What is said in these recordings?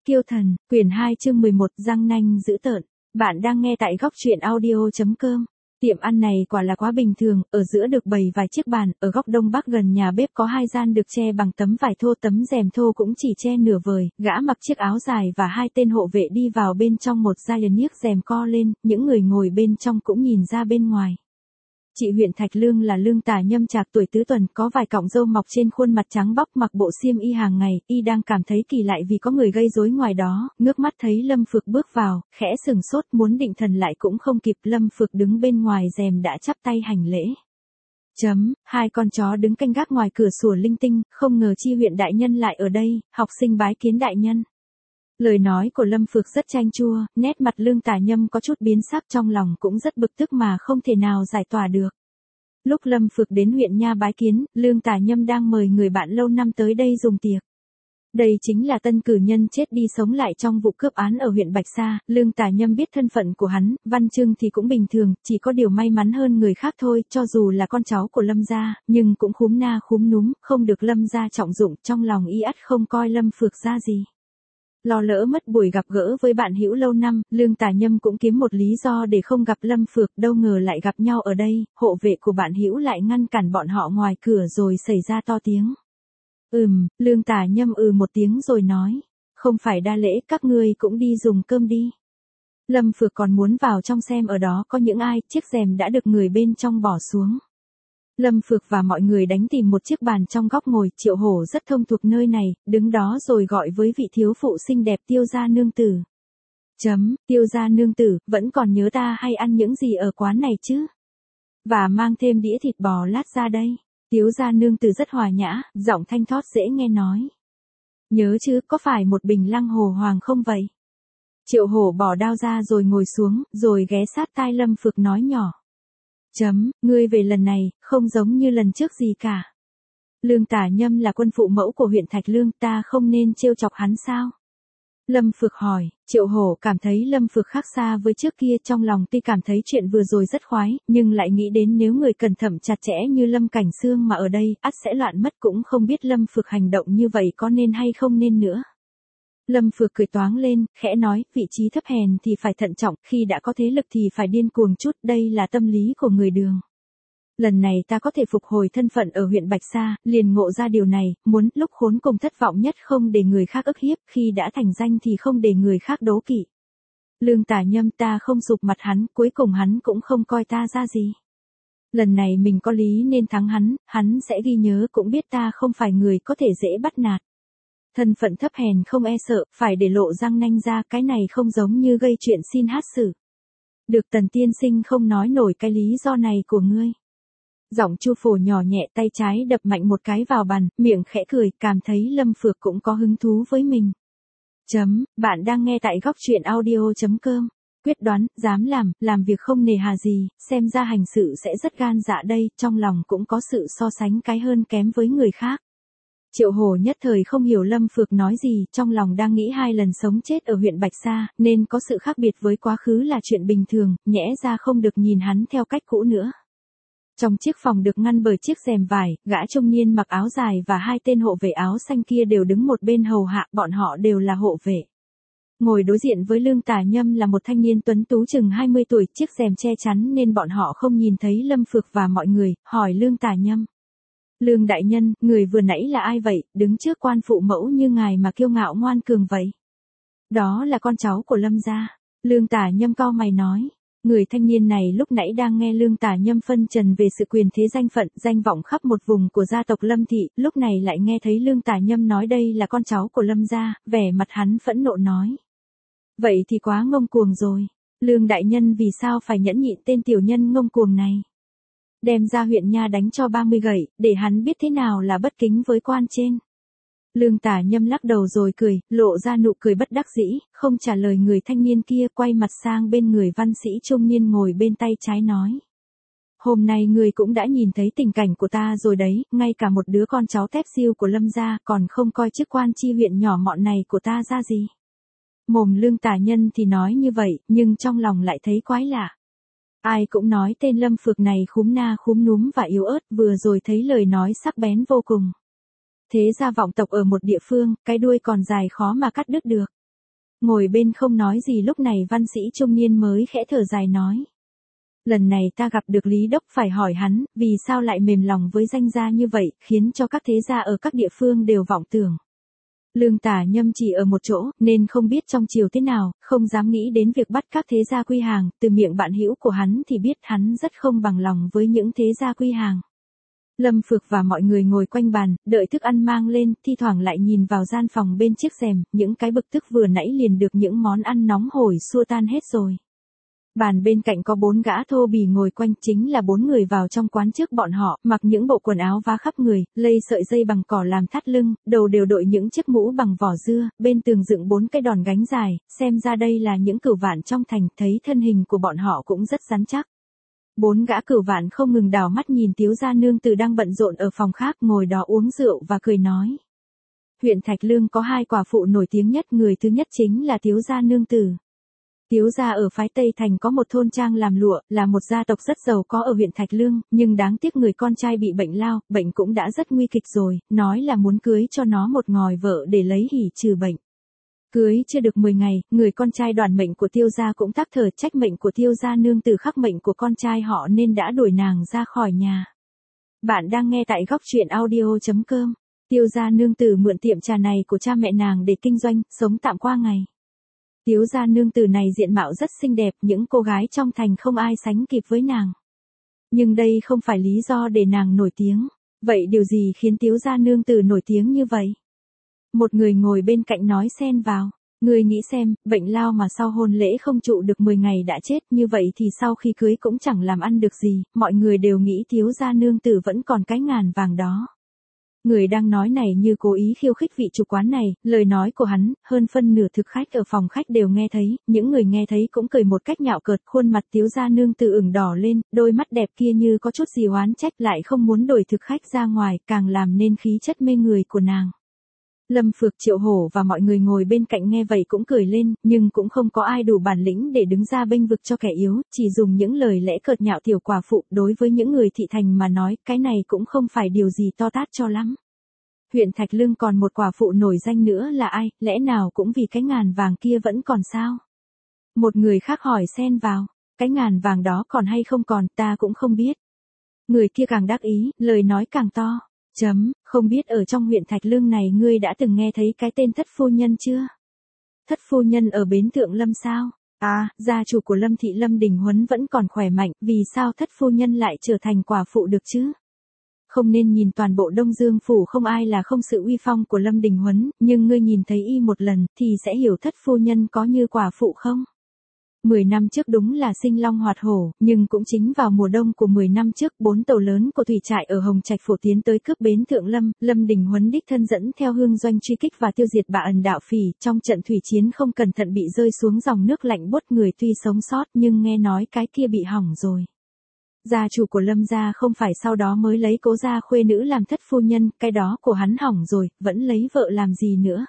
Kiêu Thần, quyển 2 chương 11, răng nanh dữ tợn. Bạn đang nghe tại góc truyện audio.com. Tiệm ăn này quả là quá bình thường, ở giữa được bày vài chiếc bàn, ở góc đông bắc gần nhà bếp có hai gian được che bằng tấm vải thô, tấm rèm thô cũng chỉ che nửa vời, gã mặc chiếc áo dài và hai tên hộ vệ đi vào bên trong một giai lần nhiếc rèm co lên, những người ngồi bên trong cũng nhìn ra bên ngoài. Chị huyện Thạch Lương là Lương Tà Nhâm trạc tuổi tứ tuần, có vài cọng râu mọc trên khuôn mặt trắng bóc, mặc bộ xiêm y hàng ngày, y đang cảm thấy kỳ lạ vì có người gây rối ngoài đó, ngước mắt thấy Lâm Phược bước vào, khẽ sừng sốt muốn định thần lại cũng không kịp, Lâm Phược đứng bên ngoài rèm đã chắp tay hành lễ. Hai con chó đứng canh gác ngoài cửa sủa linh tinh, không ngờ chi huyện đại nhân lại ở đây, học sinh bái kiến đại nhân. Lời nói của Lâm Phược rất chanh chua, nét mặt Lương Tà Nhâm có chút biến sắc, trong lòng cũng rất bực tức mà không thể nào giải tỏa được. Lúc Lâm Phược đến huyện nha bái kiến, Lương Tà Nhâm đang mời người bạn lâu năm tới đây dùng tiệc. Đây chính là tân cử nhân chết đi sống lại trong vụ cướp án ở huyện Bạch Sa. Lương Tà Nhâm biết thân phận của hắn, văn chương thì cũng bình thường, chỉ có điều may mắn hơn người khác thôi, cho dù là con cháu của Lâm gia, nhưng cũng khúm na khúm núm, không được Lâm gia trọng dụng, trong lòng y ắt không coi Lâm Phược ra gì. Lo lỡ mất buổi gặp gỡ với bạn hữu lâu năm, Lương Tà Nhâm cũng kiếm một lý do để không gặp Lâm Phược, đâu ngờ lại gặp nhau ở đây, hộ vệ của bạn hữu lại ngăn cản bọn họ ngoài cửa rồi xảy ra to tiếng. Lương Tà Nhâm một tiếng rồi nói, không phải đa lễ, các ngươi cũng đi dùng cơm đi. Lâm Phược còn muốn vào trong xem ở đó có những ai, chiếc rèm đã được người bên trong bỏ xuống. Lâm Phược và mọi người đánh tìm một chiếc bàn trong góc ngồi, Triệu Hổ rất thông thuộc nơi này, đứng đó rồi gọi với vị thiếu phụ xinh đẹp, Tiêu gia nương tử. Tiêu gia nương tử, vẫn còn nhớ ta hay ăn những gì ở quán này chứ? Và mang thêm đĩa thịt bò lát ra đây. Tiêu gia nương tử rất hòa nhã, giọng thanh thót dễ nghe nói. Nhớ chứ, có phải một bình Lăng Hồ Hoàng không vậy? Triệu Hổ bỏ đao ra rồi ngồi xuống, rồi ghé sát tai Lâm Phược nói nhỏ. Ngươi về lần này, không giống như lần trước gì cả. Lương Tà Nhâm là quân phụ mẫu của huyện Thạch Lương, ta không nên trêu chọc hắn sao? Lâm Phược hỏi. Triệu Hổ cảm thấy Lâm Phược khác xa với trước kia, trong lòng tuy cảm thấy chuyện vừa rồi rất khoái, nhưng lại nghĩ đến nếu người cẩn thận chặt chẽ như Lâm Cảnh Xương mà ở đây, ắt sẽ loạn mất, cũng không biết Lâm Phược hành động như vậy có nên hay không nên nữa. Lâm Phược cười toáng lên, khẽ nói, vị trí thấp hèn thì phải thận trọng, khi đã có thế lực thì phải điên cuồng chút, đây là tâm lý của người Đường. Lần này ta có thể phục hồi thân phận ở huyện Bạch Sa, liền ngộ ra điều này, muốn lúc khốn cùng thất vọng nhất không để người khác ức hiếp, khi đã thành danh thì không để người khác đố kỵ. Lương Tà Nhâm, ta không sụp mặt hắn, cuối cùng hắn cũng không coi ta ra gì. Lần này mình có lý nên thắng hắn sẽ ghi nhớ, cũng biết ta không phải người có thể dễ bắt nạt. Thân phận thấp hèn không e sợ, phải để lộ răng nanh ra, cái này không giống như gây chuyện xin hát xử. Được, Tần tiên sinh không nói nổi cái lý do này của ngươi. Giọng Chu Phổ nhỏ nhẹ, tay trái đập mạnh một cái vào bàn, miệng khẽ cười, cảm thấy Lâm Phược cũng có hứng thú với mình. Bạn đang nghe tại góc truyện audio.com. Quyết đoán, dám làm việc không nề hà gì, xem ra hành sự sẽ rất gan dạ đây, trong lòng cũng có sự so sánh cái hơn kém với người khác. Triệu Hổ nhất thời không hiểu Lâm Phược nói gì, trong lòng đang nghĩ hai lần sống chết ở huyện Bạch Sa, nên có sự khác biệt với quá khứ là chuyện bình thường, nhẽ ra không được nhìn hắn theo cách cũ nữa. Trong chiếc phòng được ngăn bởi chiếc rèm vải, gã trung niên mặc áo dài và hai tên hộ vệ áo xanh kia đều đứng một bên hầu hạ, bọn họ đều là hộ vệ. Ngồi đối diện với Lương Tà Nhâm là một thanh niên tuấn tú chừng 20 tuổi, chiếc rèm che chắn nên bọn họ không nhìn thấy Lâm Phược và mọi người, hỏi Lương Tà Nhâm. Lương đại nhân, người vừa nãy là ai vậy, đứng trước quan phụ mẫu như ngài mà kiêu ngạo ngoan cường vậy? Đó là con cháu của Lâm gia. Lương Tà Nhâm cau mày nói. Người thanh niên này lúc nãy đang nghe Lương Tà Nhâm phân trần về sự quyền thế danh phận, danh vọng khắp một vùng của gia tộc Lâm thị, lúc này lại nghe thấy Lương Tà Nhâm nói đây là con cháu của Lâm gia, vẻ mặt hắn phẫn nộ nói. Vậy thì quá ngông cuồng rồi. Lương đại nhân vì sao phải nhẫn nhịn tên tiểu nhân ngông cuồng này? Đem ra huyện nha đánh cho 30 gậy, để hắn biết thế nào là bất kính với quan trên. Lương Tà Nhâm lắc đầu rồi cười, lộ ra nụ cười bất đắc dĩ, không trả lời người thanh niên kia, quay mặt sang bên người văn sĩ trung niên ngồi bên tay trái nói. Hôm nay người cũng đã nhìn thấy tình cảnh của ta rồi đấy, ngay cả một đứa con cháu tép diêu của Lâm gia còn không coi chức quan chi huyện nhỏ mọn này của ta ra gì. Mồm Lương Tà Nhân thì nói như vậy, nhưng trong lòng lại thấy quái lạ. Ai cũng nói tên Lâm Phược này khúm na khúm núm và yếu ớt, vừa rồi thấy lời nói sắc bén vô cùng. Thế gia vọng tộc ở một địa phương, cái đuôi còn dài khó mà cắt đứt được. Ngồi bên không nói gì lúc này văn sĩ trung niên mới khẽ thở dài nói. Lần này ta gặp được Lý Đốc phải hỏi hắn, vì sao lại mềm lòng với danh gia như vậy, khiến cho các thế gia ở các địa phương đều vọng tưởng. Lương Tả Nhâm chỉ ở một chỗ, nên không biết trong triều thế nào, không dám nghĩ đến việc bắt các thế gia quy hàng, từ miệng bạn hữu của hắn thì biết hắn rất không bằng lòng với những thế gia quy hàng. Lâm Phược và mọi người ngồi quanh bàn, đợi thức ăn mang lên, thi thoảng lại nhìn vào gian phòng bên chiếc rèm, những cái bực tức vừa nãy liền được những món ăn nóng hổi xua tan hết rồi. Bàn bên cạnh có 4 gã thô bỉ ngồi quanh, chính là 4 người vào trong quán trước bọn họ, mặc những bộ quần áo vá khắp người, lây sợi dây bằng cỏ làm thắt lưng, đầu đều đội những chiếc mũ bằng vỏ dưa, bên tường dựng 4 cái đòn gánh dài, xem ra đây là những cửu vạn trong thành, thấy thân hình của bọn họ cũng rất rắn chắc. 4 gã cửu vạn không ngừng đảo mắt nhìn Tiếu gia nương tử đang bận rộn ở phòng khác, ngồi đó uống rượu và cười nói. Huyện Thạch Lương có 2 quả phụ nổi tiếng nhất, người thứ nhất chính là Tiếu gia nương tử. Tiếu gia ở phái Tây Thành có một thôn trang làm lụa, là một gia tộc rất giàu có ở huyện Thạch Lương, nhưng đáng tiếc người con trai bị bệnh lao, bệnh cũng đã rất nguy kịch rồi, nói là muốn cưới cho nó một ngòi vợ để lấy hỉ trừ bệnh. Cưới chưa được 10 ngày, người con trai đoàn mệnh của Tiêu gia cũng tắc thở, trách mệnh của Tiêu gia nương tử khắc mệnh của con trai họ nên đã đuổi nàng ra khỏi nhà. Bạn đang nghe tại góc truyện audio.com. Tiêu gia nương tử mượn tiệm trà này của cha mẹ nàng để kinh doanh, sống tạm qua ngày. Tiếu gia nương tử này diện mạo rất xinh đẹp, những cô gái trong thành không ai sánh kịp với nàng. Nhưng đây không phải lý do để nàng nổi tiếng. Vậy điều gì khiến Tiếu gia nương tử nổi tiếng như vậy? Một người ngồi bên cạnh nói xen vào. Người nghĩ xem, bệnh lao mà sau hôn lễ không trụ được 10 ngày đã chết, như vậy thì sau khi cưới cũng chẳng làm ăn được gì, mọi người đều nghĩ Tiếu gia nương tử vẫn còn cái ngàn vàng đó. Người đang nói này như cố ý khiêu khích vị chủ quán này, lời nói của hắn, hơn phân nửa thực khách ở phòng khách đều nghe thấy, những người nghe thấy cũng cười một cách nhạo cợt, khuôn mặt Tiếu gia nương tử ửng đỏ lên, đôi mắt đẹp kia như có chút gì oán trách, lại không muốn đổi thực khách ra ngoài, càng làm nên khí chất mê người của nàng. Lâm Phược, Triệu Hổ và mọi người ngồi bên cạnh nghe vậy cũng cười lên, nhưng cũng không có ai đủ bản lĩnh để đứng ra bênh vực cho kẻ yếu, chỉ dùng những lời lẽ cợt nhạo tiểu quả phụ, đối với những người thị thành mà nói, cái này cũng không phải điều gì to tát cho lắm. Huyện Thạch Lương còn một quả phụ nổi danh nữa là ai, lẽ nào cũng vì cái ngàn vàng kia vẫn còn sao? Một người khác hỏi xen vào, cái ngàn vàng đó còn hay không còn, ta cũng không biết. Người kia càng đắc ý, lời nói càng to. Không biết ở trong huyện Thạch Lương này ngươi đã từng nghe thấy cái tên Thất phu nhân chưa? Thất phu nhân ở bến Thượng Lâm sao? À, gia chủ của Lâm thị Lâm Đình Huấn vẫn còn khỏe mạnh, vì sao Thất phu nhân lại trở thành quả phụ được chứ? Không nên nhìn toàn bộ Đông Dương phủ không ai là không sự uy phong của Lâm Đình Huấn, nhưng ngươi nhìn thấy y một lần thì sẽ hiểu Thất phu nhân có như quả phụ không? 10 năm trước đúng là sinh long hoạt hổ, nhưng cũng chính vào mùa đông của 10 năm trước, 4 tàu lớn của thủy trại ở Hồng Trạch phủ tiến tới cướp bến Thượng Lâm, Lâm Đình Huấn đích thân dẫn theo Hương Doanh truy kích và tiêu diệt Bà Ẩn đạo phỉ, trong trận thủy chiến không cẩn thận bị rơi xuống dòng nước lạnh buốt, người tuy sống sót nhưng nghe nói cái kia bị hỏng rồi. Gia chủ của Lâm gia không phải sau đó mới lấy Cố gia khuê nữ làm thất phu nhân, cái đó của hắn hỏng rồi, vẫn lấy vợ làm gì nữa?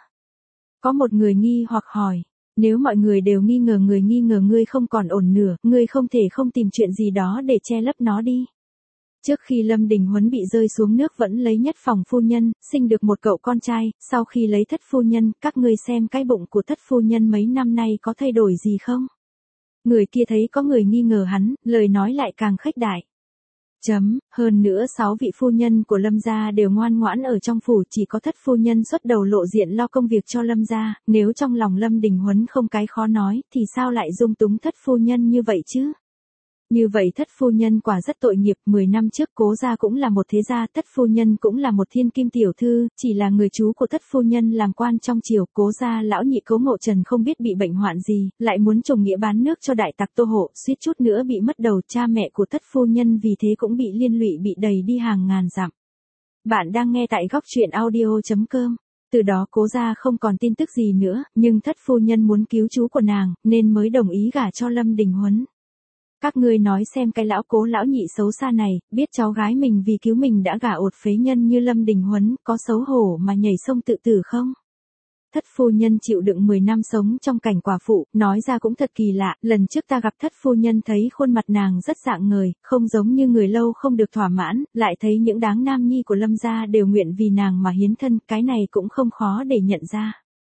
Có một người nghi hoặc hỏi. Nếu mọi người đều nghi ngờ ngươi không còn ổn nửa, ngươi không thể không tìm chuyện gì đó để che lấp nó đi. Trước khi Lâm Đình Huấn bị rơi xuống nước vẫn lấy nhất phòng phu nhân, sinh được một cậu con trai, sau khi lấy thất phu nhân, các ngươi xem cái bụng của thất phu nhân mấy năm nay có thay đổi gì không? Người kia thấy có người nghi ngờ hắn, lời nói lại càng khếch đại. Hơn nữa 6 vị phu nhân của Lâm gia đều ngoan ngoãn ở trong phủ, chỉ có thất phu nhân xuất đầu lộ diện lo công việc cho Lâm gia, nếu trong lòng Lâm Đình Huấn không cái khó nói, thì sao lại dung túng thất phu nhân như vậy chứ? Như vậy thất phu nhân quả rất tội nghiệp, 10 năm trước Cố gia cũng là một thế gia, thất phu nhân cũng là một thiên kim tiểu thư, chỉ là người chú của thất phu nhân làm quan trong triều, Cố gia lão nhị Cố Ngộ Trần không biết bị bệnh hoạn gì, lại muốn trùng nghĩa bán nước cho đại tặc Tô Hộ, suýt chút nữa bị mất đầu, cha mẹ của thất phu nhân vì thế cũng bị liên lụy, bị đày đi hàng ngàn dặm. Bạn đang nghe tại góc truyện audio.com. Từ đó Cố gia không còn tin tức gì nữa, nhưng thất phu nhân muốn cứu chú của nàng, nên mới đồng ý gả cho Lâm Đình Huấn. Các ngươi nói xem cái lão Cố lão nhị xấu xa này, biết cháu gái mình vì cứu mình đã gả ột phế nhân như Lâm Đình Huấn, có xấu hổ mà nhảy sông tự tử không? Thất phu nhân chịu đựng 10 năm sống trong cảnh quả phụ, nói ra cũng thật kỳ lạ, lần trước ta gặp thất phu nhân thấy khuôn mặt nàng rất rạng ngời, không giống như người lâu không được thỏa mãn, lại thấy những đáng nam nhi của Lâm gia đều nguyện vì nàng mà hiến thân, cái này cũng không khó để nhận ra.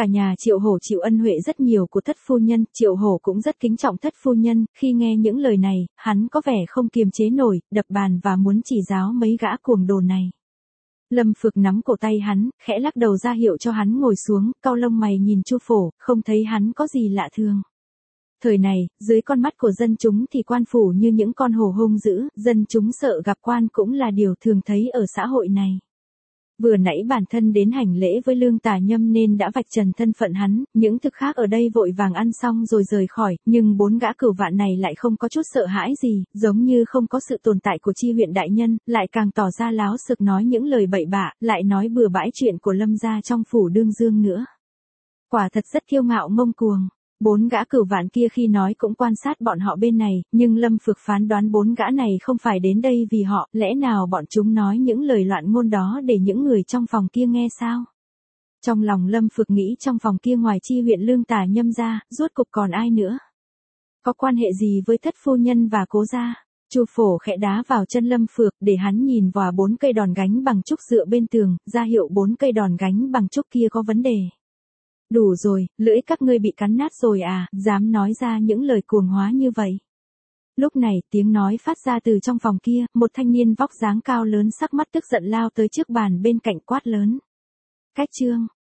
Cả nhà Triệu Hổ chịu ân huệ rất nhiều của thất phu nhân, Triệu Hổ cũng rất kính trọng thất phu nhân, khi nghe những lời này, hắn có vẻ không kiềm chế nổi, đập bàn và muốn chỉ giáo mấy gã cuồng đồ này. Lâm Phược nắm cổ tay hắn, khẽ lắc đầu ra hiệu cho hắn ngồi xuống, cau lông mày nhìn Chu Phổ, không thấy hắn có gì lạ thường. Thời này, dưới con mắt của dân chúng thì quan phủ như những con hổ hung dữ, dân chúng sợ gặp quan cũng là điều thường thấy ở xã hội này. Vừa nãy bản thân đến hành lễ với Lương Tà Nhâm nên đã vạch trần thân phận hắn, những thực khác ở đây vội vàng ăn xong rồi rời khỏi, nhưng 4 gã cửu vạn này lại không có chút sợ hãi gì, giống như không có sự tồn tại của Chi huyện đại nhân, lại càng tỏ ra láo xực nói những lời bậy bạ, lại nói bừa bãi chuyện của Lâm gia trong phủ Đương Dương nữa. Quả thật rất kiêu ngạo ngông cuồng. 4 gã cửu vạn kia khi nói cũng quan sát bọn họ bên này, nhưng Lâm Phược phán đoán 4 gã này không phải đến đây vì họ, lẽ nào bọn chúng nói những lời loạn ngôn đó để những người trong phòng kia nghe sao? Trong lòng Lâm Phược nghĩ trong phòng kia ngoài Chi huyện Lương Tà Nhâm ra, rốt cục còn ai nữa? Có quan hệ gì với thất phu nhân và Cố gia? Chu Phổ khẽ đá vào chân Lâm Phược để hắn nhìn vào 4 cây đòn gánh bằng trúc dựa bên tường, ra hiệu 4 cây đòn gánh bằng trúc kia có vấn đề. Đủ rồi, lưỡi các ngươi bị cắn nát rồi à, dám nói ra những lời cuồng hóa như vậy. Lúc này, tiếng nói phát ra từ trong phòng kia, một thanh niên vóc dáng cao lớn sắc mắt tức giận lao tới trước bàn bên cạnh quát lớn. Cách chương.